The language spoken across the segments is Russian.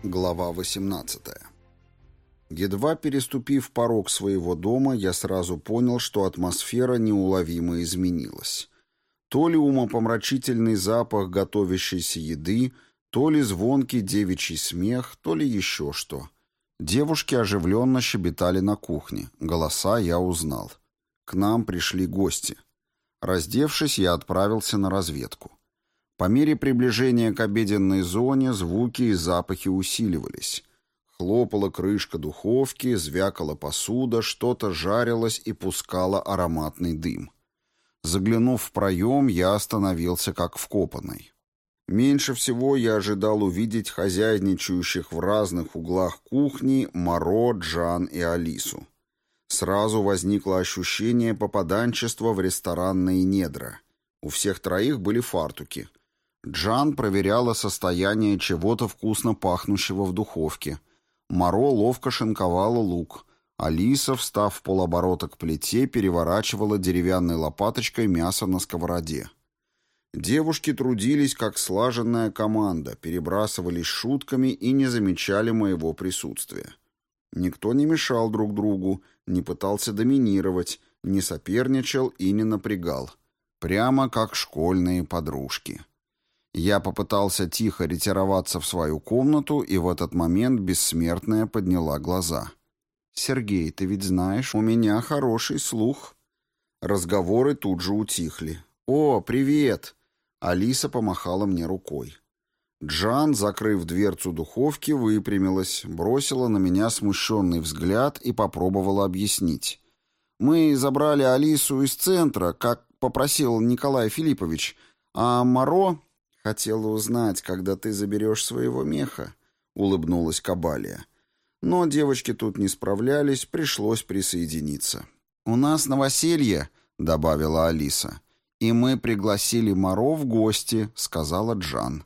Глава 18. Едва переступив порог своего дома, я сразу понял, что атмосфера неуловимо изменилась. То ли умопомрачительный запах готовящейся еды, то ли звонкий девичий смех, то ли еще что. Девушки оживленно щебетали на кухне. Голоса я узнал. К нам пришли гости. Раздевшись, я отправился на разведку. По мере приближения к обеденной зоне звуки и запахи усиливались. Хлопала крышка духовки, звякала посуда, что-то жарилось и пускало ароматный дым. Заглянув в проем, я остановился как вкопанный. Меньше всего я ожидал увидеть хозяйничающих в разных углах кухни Моро, Джан и Алису. Сразу возникло ощущение попаданчества в ресторанные недра. У всех троих были фартуки. Джан проверяла состояние чего-то вкусно пахнущего в духовке. Моро ловко шинковала лук. Алиса, встав в полоборота к плите, переворачивала деревянной лопаточкой мясо на сковороде. Девушки трудились как слаженная команда, перебрасывались шутками и не замечали моего присутствия. Никто не мешал друг другу, не пытался доминировать, не соперничал и не напрягал. Прямо как школьные подружки. Я попытался тихо ретироваться в свою комнату, и в этот момент бессмертная подняла глаза. «Сергей, ты ведь знаешь, у меня хороший слух». Разговоры тут же утихли. «О, привет!» Алиса помахала мне рукой. Джан, закрыв дверцу духовки, выпрямилась, бросила на меня смущенный взгляд и попробовала объяснить. «Мы забрали Алису из центра, как попросил Николай Филиппович, а Моро...» «Хотела узнать, когда ты заберешь своего меха», — улыбнулась Кабалия. Но девочки тут не справлялись, пришлось присоединиться. «У нас новоселье», — добавила Алиса. «И мы пригласили Моро в гости», — сказала Джан.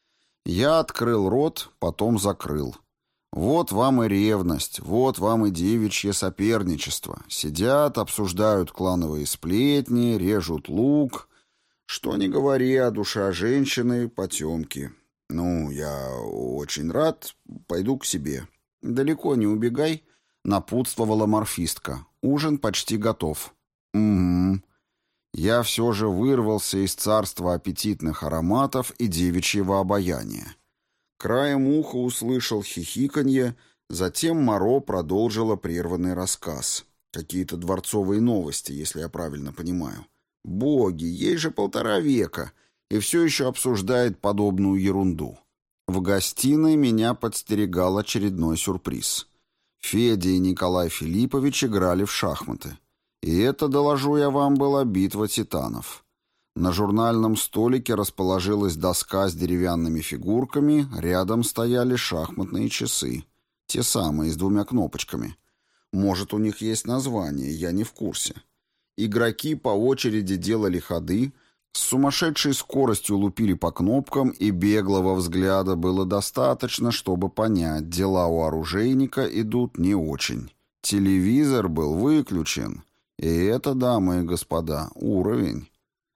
Я открыл рот, потом закрыл. Вот вам и ревность, вот вам и девичье соперничество. Сидят, обсуждают клановые сплетни, режут лук... Что ни говори, а душа женщины — потемки. Ну, я очень рад, пойду к себе. Далеко не убегай, напутствовала морфистка. Ужин почти готов. Угу. Я все же вырвался из царства аппетитных ароматов и девичьего обаяния. Краем уха услышал хихиканье, затем Моро продолжила прерванный рассказ. Какие-то дворцовые новости, если я правильно понимаю. Боги, ей же 1,5 века, и все еще обсуждает подобную ерунду. В гостиной меня подстерегал очередной сюрприз. Федя и Николай Филиппович играли в шахматы. И это, доложу я вам, была битва титанов. На журнальном столике расположилась доска с деревянными фигурками, рядом стояли шахматные часы. Те самые, с 2 кнопочками. Может, у них есть название, я не в курсе. Игроки по очереди делали ходы, с сумасшедшей скоростью лупили по кнопкам, и беглого взгляда было достаточно, чтобы понять, дела у оружейника идут не очень. Телевизор был выключен, и это, дамы и господа, уровень.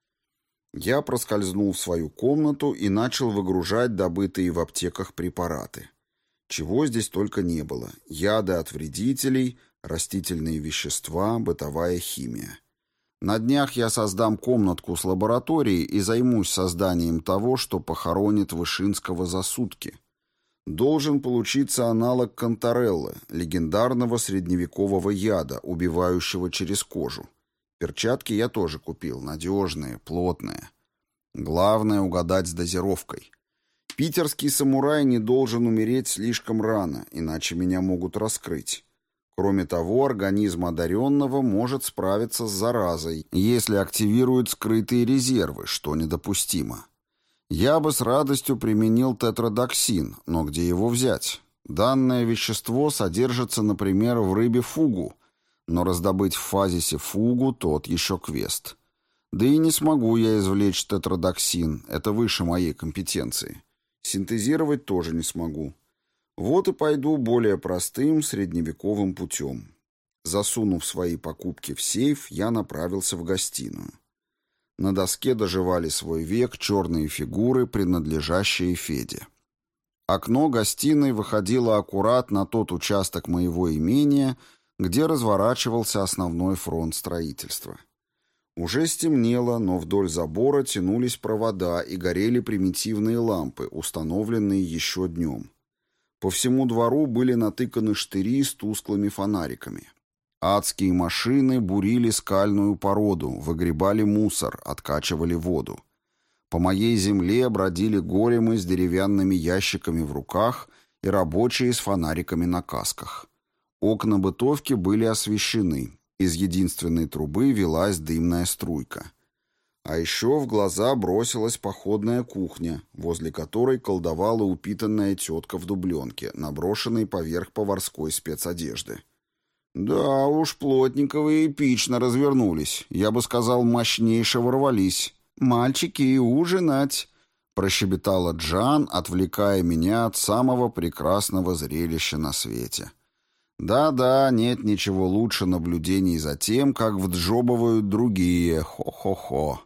Я проскользнул в свою комнату и начал выгружать добытые в аптеках препараты. Чего здесь только не было. Яды от вредителей, растительные вещества, бытовая химия. На днях я создам комнатку с лабораторией и займусь созданием того, что похоронит Вышинского за сутки. Должен получиться аналог Контореллы, легендарного средневекового яда, убивающего через кожу. Перчатки я тоже купил, надежные, плотные. Главное — угадать с дозировкой. Питерский самурай не должен умереть слишком рано, иначе меня могут раскрыть. Кроме того, организм одаренного может справиться с заразой, если активирует скрытые резервы, что недопустимо. Я бы с радостью применил тетродоксин, но где его взять? Данное вещество содержится, например, в рыбе фугу, но раздобыть в фазисе фугу тот еще квест. Да и не смогу я извлечь тетродоксин, это выше моей компетенции. Синтезировать тоже не смогу. Вот и пойду более простым средневековым путем. Засунув свои покупки в сейф, я направился в гостиную. На доске доживали свой век черные фигуры, принадлежащие Феде. Окно гостиной выходило аккурат на тот участок моего имения, где разворачивался основной фронт строительства. Уже стемнело, но вдоль забора тянулись провода и горели примитивные лампы, установленные еще днем. По всему двору были натыканы штыри с тусклыми фонариками. Адские машины бурили скальную породу, выгребали мусор, откачивали воду. По моей земле бродили големы с деревянными ящиками в руках и рабочие с фонариками на касках. Окна бытовки были освещены. Из единственной трубы велась дымная струйка. А еще в глаза бросилась походная кухня, возле которой колдовала упитанная тетка в дубленке, наброшенной поверх поварской спецодежды. Да уж, Плотниковы эпично развернулись. Я бы сказал, мощнейше ворвались. «Мальчики, ужинать!» — прощебетала Джан, отвлекая меня от самого прекрасного зрелища на свете. Да-да, нет ничего лучше наблюдений за тем, как вджобывают другие. Хо-хо-хо.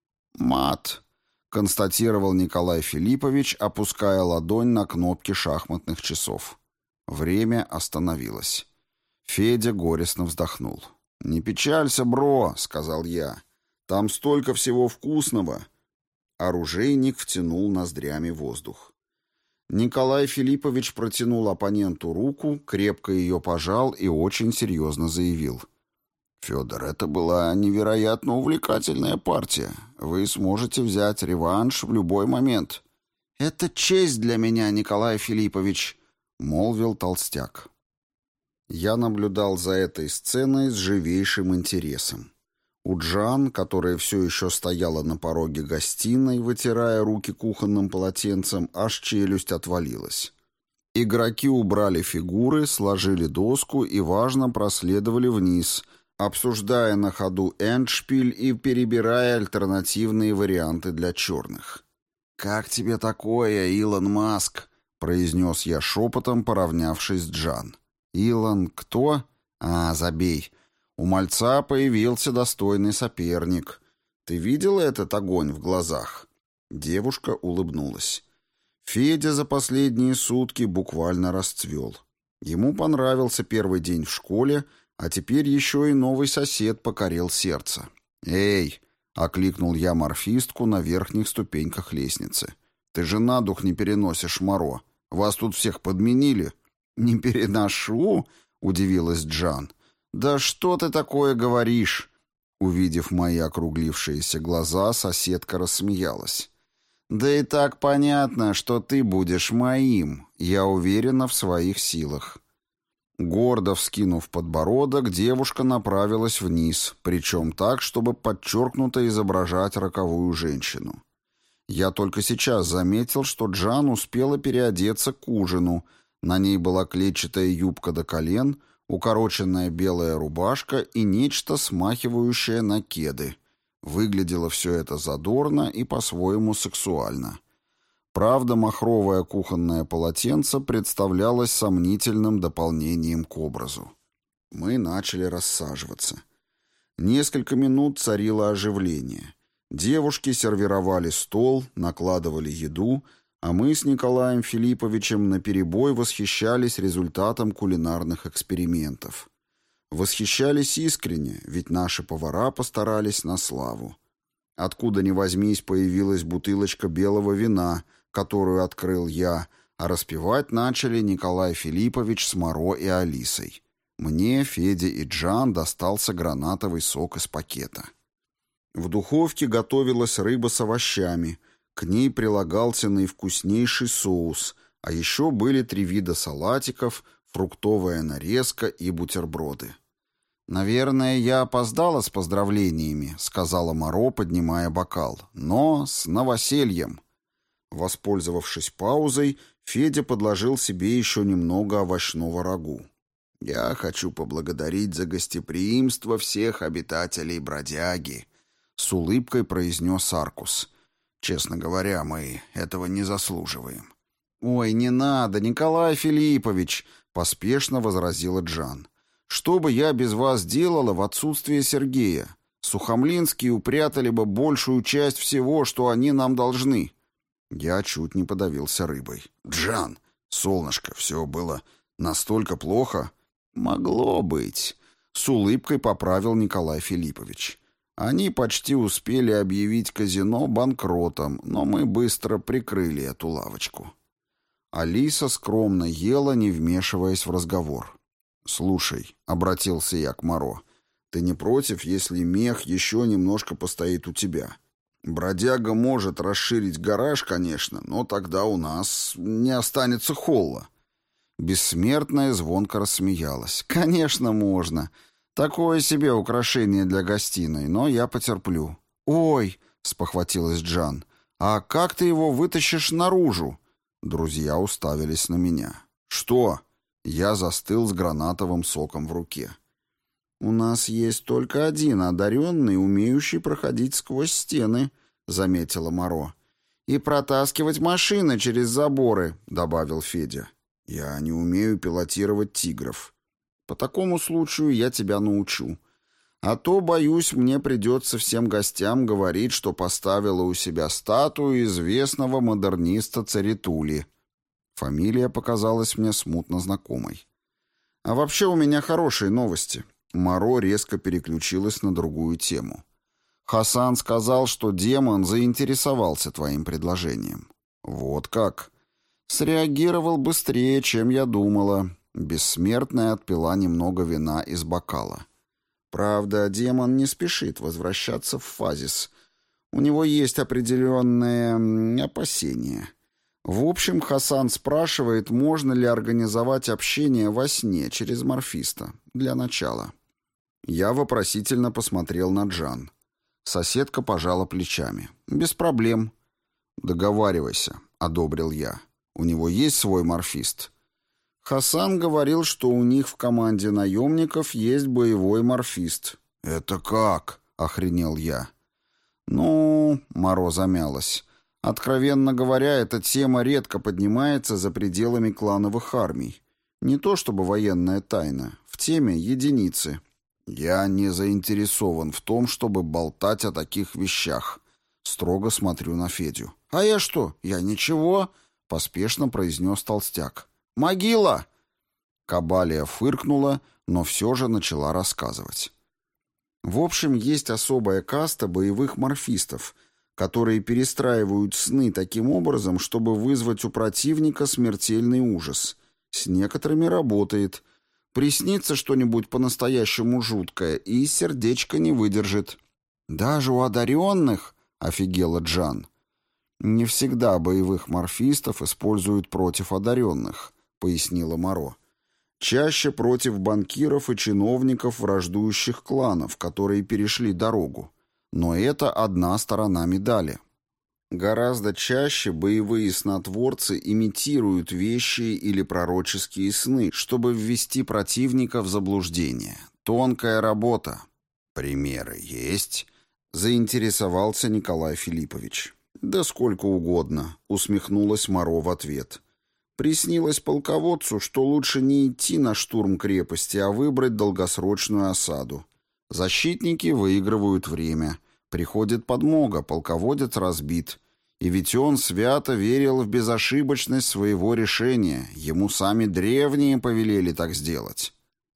«Мат», — констатировал Николай Филиппович, опуская ладонь на кнопки шахматных часов. Время остановилось. Федя горестно вздохнул. «Не печалься, бро», — сказал я. «Там столько всего вкусного». Оружейник втянул ноздрями воздух. Николай Филиппович протянул оппоненту руку, крепко ее пожал и очень серьезно заявил. «Федор, это была невероятно увлекательная партия. Вы сможете взять реванш в любой момент». «Это честь для меня, Николай Филиппович», — молвил толстяк. Я наблюдал за этой сценой с живейшим интересом. У Джан, которая все еще стояла на пороге гостиной, вытирая руки кухонным полотенцем, аж челюсть отвалилась. Игроки убрали фигуры, сложили доску и, важно, проследовали вниз, обсуждая на ходу эндшпиль и перебирая альтернативные варианты для черных. «Как тебе такое, Илон Маск?» — произнес я шепотом, поравнявшись с Джан. «Илон кто? А, забей. У мальца появился достойный соперник. Ты видела этот огонь в глазах?» Девушка улыбнулась. Федя за последние сутки буквально расцвел. Ему понравился первый день в школе, а теперь еще и новый сосед покорил сердце. «Эй!» — окликнул я морфистку на верхних ступеньках лестницы. «Ты же на дух не переносишь, Моро. Вас тут всех подменили». «Не переношу?» — удивилась Джан. «Да что ты такое говоришь?» Увидев мои округлившиеся глаза, соседка рассмеялась. «Да и так понятно, что ты будешь моим. Я уверена в своих силах». Гордо вскинув подбородок, девушка направилась вниз, причем так, чтобы подчеркнуто изображать роковую женщину. Я только сейчас заметил, что Джан успела переодеться к ужину. На ней была клетчатая юбка до колен, укороченная белая рубашка и нечто, смахивающее на кеды. Выглядело все это задорно и по-своему сексуально. Правда, махровое кухонное полотенце представлялось сомнительным дополнением к образу. Мы начали рассаживаться. Несколько минут царило оживление. Девушки сервировали стол, накладывали еду, а мы с Николаем Филипповичем наперебой восхищались результатом кулинарных экспериментов. Восхищались искренне, ведь наши повара постарались на славу. Откуда ни возьмись, появилась бутылочка белого вина, которую открыл я, а распевать начали Николай Филиппович с Моро и Алисой. Мне, Феде и Джан достался гранатовый сок из пакета. В духовке готовилась рыба с овощами, к ней прилагался наивкуснейший соус, а еще были 3 вида салатиков, фруктовая нарезка и бутерброды. «Наверное, я опоздала с поздравлениями», — сказала Моро, поднимая бокал. «Но с новосельем». Воспользовавшись паузой, Федя подложил себе еще немного овощного рагу. «Я хочу поблагодарить за гостеприимство всех обитателей Бродяги», — с улыбкой произнес Аркус. «Честно говоря, мы этого не заслуживаем». «Ой, не надо, Николай Филиппович», — поспешно возразила Джан. «Что бы я без вас делала в отсутствие Сергея? Сухомлинские упрятали бы большую часть всего, что они нам должны». Я чуть не подавился рыбой. «Джан, солнышко, все было настолько плохо?» «Могло быть», — с улыбкой поправил Николай Филиппович. «Они почти успели объявить казино банкротом, но мы быстро прикрыли эту лавочку». Алиса скромно ела, не вмешиваясь в разговор. «Слушай», — обратился я к Моро, — «ты не против, если мех еще немножко постоит у тебя? Бродяга может расширить гараж, конечно, но тогда у нас не останется холла». Бессмертная звонко рассмеялась. «Конечно, можно. Такое себе украшение для гостиной, но я потерплю». «Ой», — спохватилась Джан, — «а как ты его вытащишь наружу?» Друзья уставились на меня. «Что?» Я застыл с гранатовым соком в руке. «У нас есть только один одаренный, умеющий проходить сквозь стены», — заметила Моро. «И протаскивать машины через заборы», — добавил Федя. «Я не умею пилотировать тигров. По такому случаю я тебя научу. А то, боюсь, мне придется всем гостям говорить, что поставила у себя статую известного модерниста Царитули». Фамилия показалась мне смутно знакомой. «А вообще у меня хорошие новости». Моро резко переключилась на другую тему. «Хасан сказал, что демон заинтересовался твоим предложением». «Вот как?» «Среагировал быстрее, чем я думала». Бессмертная отпила немного вина из бокала. «Правда, демон не спешит возвращаться в Фазис. У него есть определенные опасения». В общем, Хасан спрашивает, можно ли организовать общение во сне через морфиста. Для начала. Я вопросительно посмотрел на Джан. Соседка пожала плечами. «Без проблем». «Договаривайся», — одобрил я. «У него есть свой морфист?» Хасан говорил, что у них в команде наемников есть боевой морфист. «Это как?» — охренел я. «Ну...» — Моро замялась. «Откровенно говоря, эта тема редко поднимается за пределами клановых армий. Не то чтобы военная тайна. В теме единицы». «Я не заинтересован в том, чтобы болтать о таких вещах». Строго смотрю на Федю. «А я что? Я ничего», — поспешно произнес толстяк. «Могила!» Кабалия фыркнула, но все же начала рассказывать. В общем, есть особая каста боевых морфистов, которые перестраивают сны таким образом, чтобы вызвать у противника смертельный ужас. С некоторыми работает. Приснится что-нибудь по-настоящему жуткое, и сердечко не выдержит. «Даже у одаренных?» — офигела Джан. «Не всегда боевых морфистов используют против одаренных», — пояснила Моро. «Чаще против банкиров и чиновников враждующих кланов, которые перешли дорогу. Но это одна сторона медали. Гораздо чаще боевые снотворцы имитируют вещие или пророческие сны, чтобы ввести противника в заблуждение. Тонкая работа». «Примеры есть?» — заинтересовался Николай Филиппович. «Да сколько угодно», — усмехнулась Моро в ответ. «Приснилось полководцу, что лучше не идти на штурм крепости, а выбрать долгосрочную осаду. Защитники выигрывают время. Приходит подмога, полководец разбит. И ведь он свято верил в безошибочность своего решения. Ему сами древние повелели так сделать».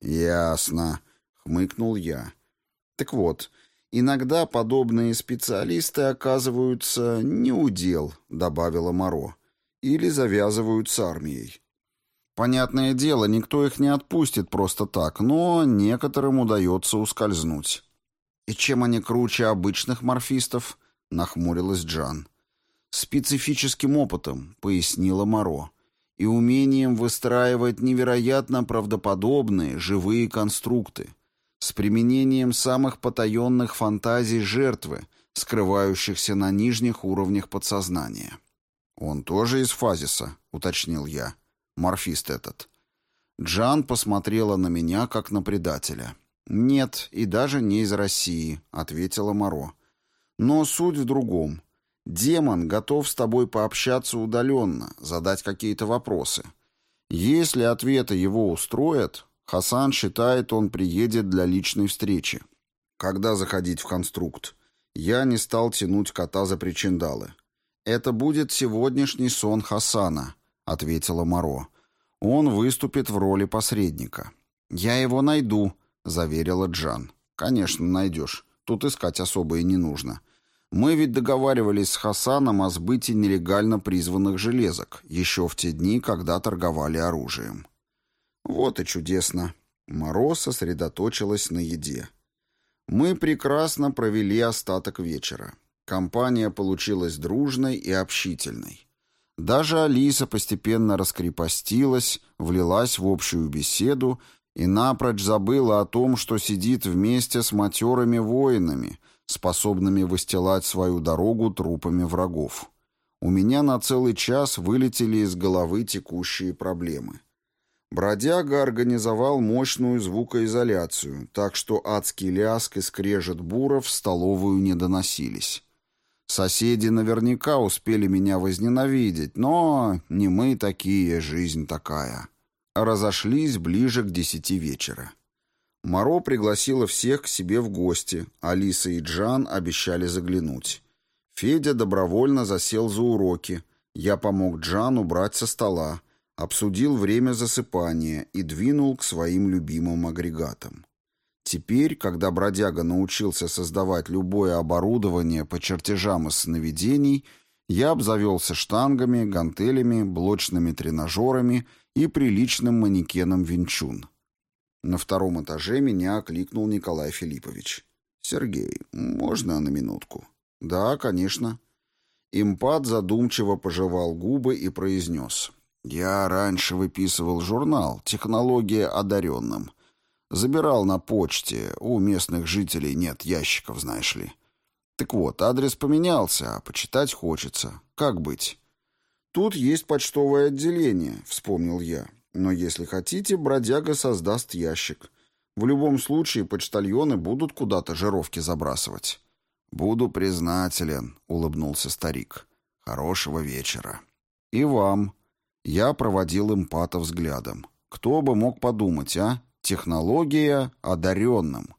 «Ясно», — хмыкнул я. «Так вот, иногда подобные специалисты оказываются не у дел», — добавила Моро, «или завязывают с армией. Понятное дело, никто их не отпустит просто так, но некоторым удается ускользнуть». «И чем они круче обычных морфистов?» — нахмурилась Джан. «Специфическим опытом», — пояснила Моро, «и умением выстраивать невероятно правдоподобные живые конструкты, с применением самых потаенных фантазий жертвы, скрывающихся на нижних уровнях подсознания». «Он тоже из Фазиса», — уточнил я. «Морфист этот». Джан посмотрела на меня, как на предателя. «Нет, и даже не из России», — ответила Моро. «Но суть в другом. Демон готов с тобой пообщаться удаленно, задать какие-то вопросы. Если ответы его устроят, Хасан считает, он приедет для личной встречи. Когда заходить в конструкт? Я не стал тянуть кота за причиндалы. «Это будет сегодняшний сон Хасана», — ответила Моро. «Он выступит в роли посредника». «Я его найду», — заверила Джан. «Конечно, найдешь. Тут искать особо и не нужно. Мы ведь договаривались с Хасаном о сбытии нелегально призванных железок, еще в те дни, когда торговали оружием». «Вот и чудесно». Моро сосредоточилась на еде. Мы прекрасно провели остаток вечера. Компания получилась дружной и общительной. Даже Алиса постепенно раскрепостилась, влилась в общую беседу и напрочь забыла о том, что сидит вместе с матерыми воинами, способными выстилать свою дорогу трупами врагов. У меня на целый час вылетели из головы текущие проблемы. Бродяга организовал мощную звукоизоляцию, так что адский лязг и скрежет буров в столовую не доносились. Соседи наверняка успели меня возненавидеть, но не мы такие, жизнь такая. Разошлись ближе к 10 вечера. Моро пригласила всех к себе в гости, Алиса и Джан обещали заглянуть. Федя добровольно засел за уроки, я помог Джан убрать со стола, обсудил время засыпания и двинул к своим любимым агрегатам. Теперь, когда бродяга научился создавать любое оборудование по чертежам из сновидений, я обзавелся штангами, гантелями, блочными тренажерами и приличным манекеном Винчун. На втором этаже меня окликнул Николай Филиппович. «Сергей, можно на минутку?» «Да, конечно». Импат задумчиво пожевал губы и произнес: «Я раньше выписывал журнал «Технология одаренным». Забирал на почте, у местных жителей нет ящиков, знаешь ли. Так вот, адрес поменялся, а почитать хочется. Как быть?» «Тут есть почтовое отделение», — вспомнил я. «Но если хотите, бродяга создаст ящик. В любом случае почтальоны будут куда-то жировки забрасывать». «Буду признателен», — улыбнулся старик. «Хорошего вечера». «И вам». Я проводил импата взглядом. «Кто бы мог подумать, а? Технология одаренным».